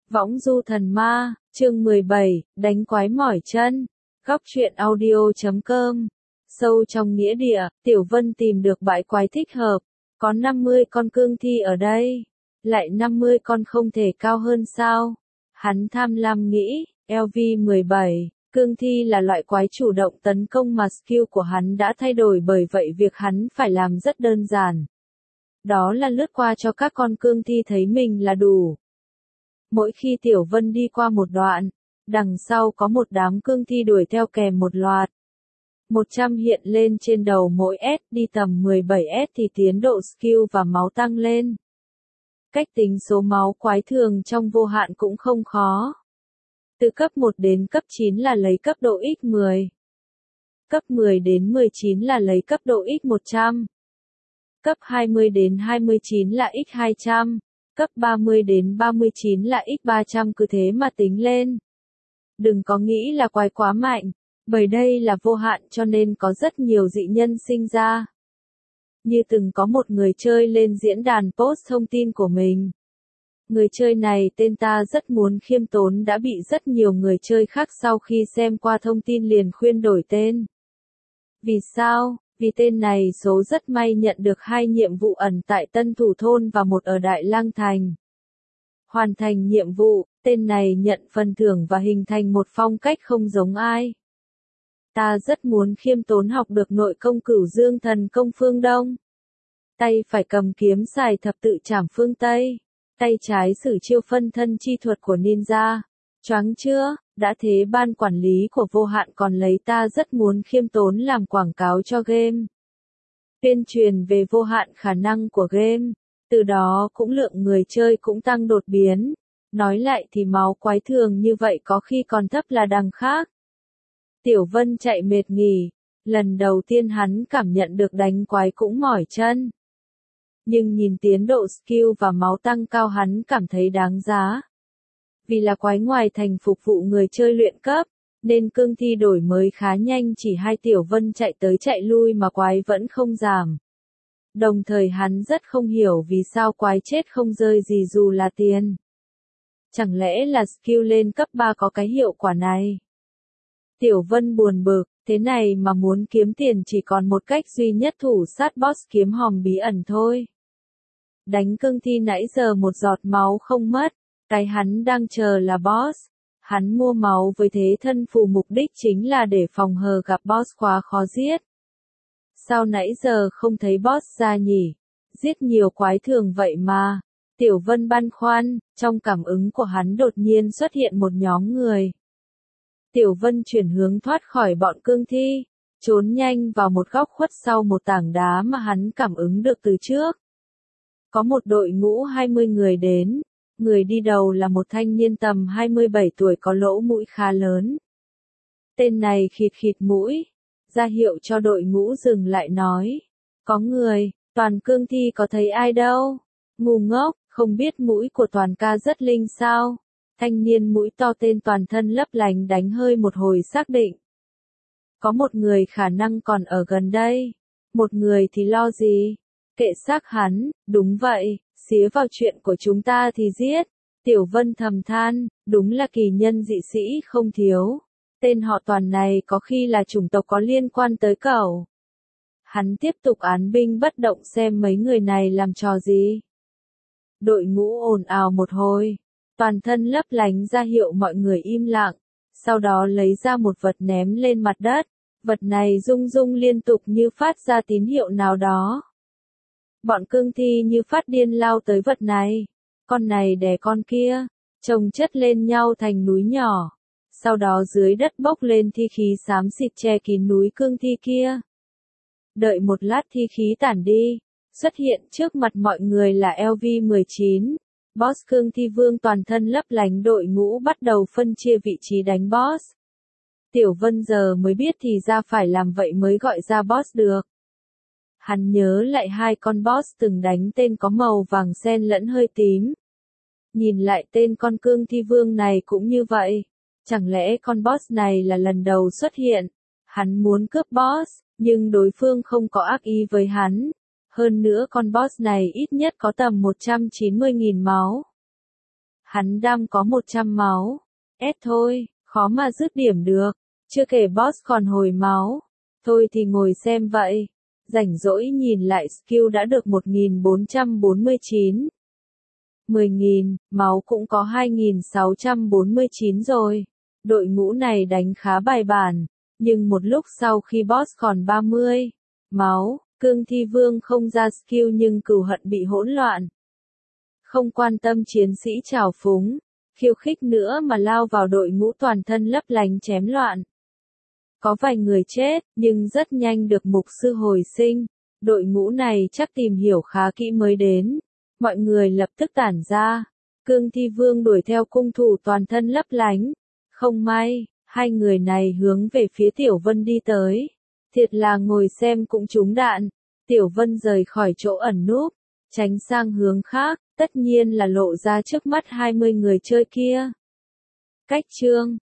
Võng du thần ma, chương 17, đánh quái mỏi chân. Góc truyện audio.com. Sâu trong nghĩa địa, Tiểu Vân tìm được bãi quái thích hợp. Có 50 con cương thi ở đây. Lại 50 con không thể cao hơn sao? Hắn tham lam nghĩ, LV17. Cương thi là loại quái chủ động tấn công mà skill của hắn đã thay đổi, bởi vậy việc hắn phải làm rất đơn giản. Đó là lướt qua cho các con cương thi thấy mình là đủ. Mỗi khi Tiểu Vân đi qua một đoạn, đằng sau có một đám cương thi đuổi theo kèm một loạt. 100 hiện lên trên đầu mỗi S, đi tầm 17S thì tiến độ skill và máu tăng lên. Cách tính số máu quái thường trong vô hạn cũng không khó. Từ cấp 1 đến cấp 9 là lấy cấp độ x10. Cấp 10 đến 19 là lấy cấp độ x100. Cấp 20 đến 29 là x200. Cấp 30 đến 39 là x300, cứ thế mà tính lên. Đừng có nghĩ là quái quá mạnh, bởi đây là vô hạn cho nên có rất nhiều dị nhân sinh ra. Như từng có một người chơi lên diễn đàn post thông tin của mình. Người chơi này tên ta rất muốn khiêm tốn đã bị rất nhiều người chơi khác sau khi xem qua thông tin liền khuyên đổi tên. Vì sao? Vì tên này số rất may nhận được 2 nhiệm vụ ẩn tại Tân Thủ Thôn và 1 ở Đại Lang Thành. Hoàn thành nhiệm vụ, tên này nhận phần thưởng và hình thành một phong cách không giống ai. Ta rất muốn khiêm tốn học được nội công Cửu Dương Thần Công phương Đông. Tay phải cầm kiếm xài thập tự trảm phương Tây. Tay trái sử chiêu phân thân chi thuật của ninja. Choáng chưa? Đã thế ban quản lý của vô hạn còn lấy ta rất muốn khiêm tốn làm quảng cáo cho game. Tuyên truyền về vô hạn khả năng của game. Từ đó cũng lượng người chơi cũng tăng đột biến. Nói lại thì máu quái thường như vậy có khi còn thấp là đằng khác. Tiểu Vân chạy mệt nghỉ. Lần đầu tiên hắn cảm nhận được đánh quái cũng mỏi chân. Nhưng nhìn tiến độ skill và máu tăng cao hắn cảm thấy đáng giá. Vì là quái ngoài thành phục vụ người chơi luyện cấp, nên cương thi đổi mới khá nhanh, chỉ 2 Tiểu Vân chạy tới chạy lui mà quái vẫn không giảm. Đồng thời hắn rất không hiểu vì sao quái chết không rơi gì dù là tiền. Chẳng lẽ là skill lên cấp 3 có cái hiệu quả này? Tiểu Vân buồn bực, thế này mà muốn kiếm tiền chỉ còn một cách duy nhất, thủ sát boss kiếm hòm bí ẩn thôi. Đánh cương thi nãy giờ một giọt máu không mất. Cái hắn đang chờ là boss. Hắn mua máu với thế thân phù mục đích chính là để phòng hờ gặp boss quá khó giết. Sao nãy giờ không thấy boss ra nhỉ? Giết nhiều quái thường vậy mà. Tiểu Vân băn khoăn, trong cảm ứng của hắn đột nhiên xuất hiện một nhóm người. Tiểu Vân chuyển hướng thoát khỏi bọn cương thi, trốn nhanh vào một góc khuất sau một tảng đá mà hắn cảm ứng được từ trước. Có một đội ngũ 20 người đến. Người đi đầu là một thanh niên tầm 27 tuổi có lỗ mũi khá lớn. Tên này khịt khịt mũi, ra hiệu cho đội ngũ dừng lại nói. Có người, Toàn cương thi có thấy ai đâu. Ngu ngốc, không biết mũi của Toàn ca rất linh sao. Thanh niên mũi to tên Toàn thân lấp lánh đánh hơi một hồi xác định. Có một người khả năng còn ở gần đây. Một người thì lo gì? Kệ xác hắn, đúng vậy. Xía vào chuyện của chúng ta thì giết. Tiểu Vân thầm than, đúng là kỳ nhân dị sĩ không thiếu. Tên họ Toàn này có khi là chủng tộc có liên quan tới cậu. Hắn tiếp tục án binh bất động xem mấy người này làm trò gì. Đội ngũ ồn ào một hồi. Toàn thân lấp lánh ra hiệu mọi người im lặng. Sau đó lấy ra một vật ném lên mặt đất. Vật này rung rung liên tục như phát ra tín hiệu nào đó. Bọn cương thi như phát điên lao tới vật này. Con này đè con kia, chồng chất lên nhau thành núi nhỏ. Sau đó dưới đất bốc lên thi khí xám xịt che kín núi cương thi kia. Đợi một lát thi khí tản đi, xuất hiện trước mặt mọi người là LV19. Boss cương thi vương toàn thân lấp lánh, đội ngũ bắt đầu phân chia vị trí đánh boss. Tiểu Vân giờ mới biết thì ra phải làm vậy mới gọi ra boss được. Hắn nhớ lại 2 con boss từng đánh tên có màu vàng xen lẫn hơi tím. Nhìn lại tên con cương thi vương này cũng như vậy. Chẳng lẽ con boss này là lần đầu xuất hiện? Hắn muốn cướp boss, nhưng đối phương không có ác ý với hắn. Hơn nữa con boss này ít nhất có tầm 190.000 máu. Hắn đang có 100 máu. Thôi, khó mà dứt điểm được. Chưa kể boss còn hồi máu. Thôi thì ngồi xem vậy. Rảnh rỗi nhìn lại skill đã được 1449. 10.000, máu cũng có 2649 rồi. Đội ngũ này đánh khá bài bản, nhưng một lúc sau khi boss còn 30 máu, Cương Thi Vương không ra skill nhưng cừu hận bị hỗn loạn. Không quan tâm chiến sĩ trào phúng, khiêu khích nữa mà lao vào đội ngũ toàn thân lấp lánh chém loạn. Có vài người chết, nhưng rất nhanh được mục sư hồi sinh. Đội ngũ này chắc tìm hiểu khá kỹ mới đến. Mọi người lập tức tản ra. Cương Thi Vương đuổi theo cung thủ toàn thân lấp lánh. Không may, hai người này hướng về phía Tiểu Vân đi tới. Thiệt là ngồi xem cũng trúng đạn. Tiểu Vân rời khỏi chỗ ẩn núp, tránh sang hướng khác, tất nhiên là lộ ra trước mắt 20 người chơi kia. Cách chương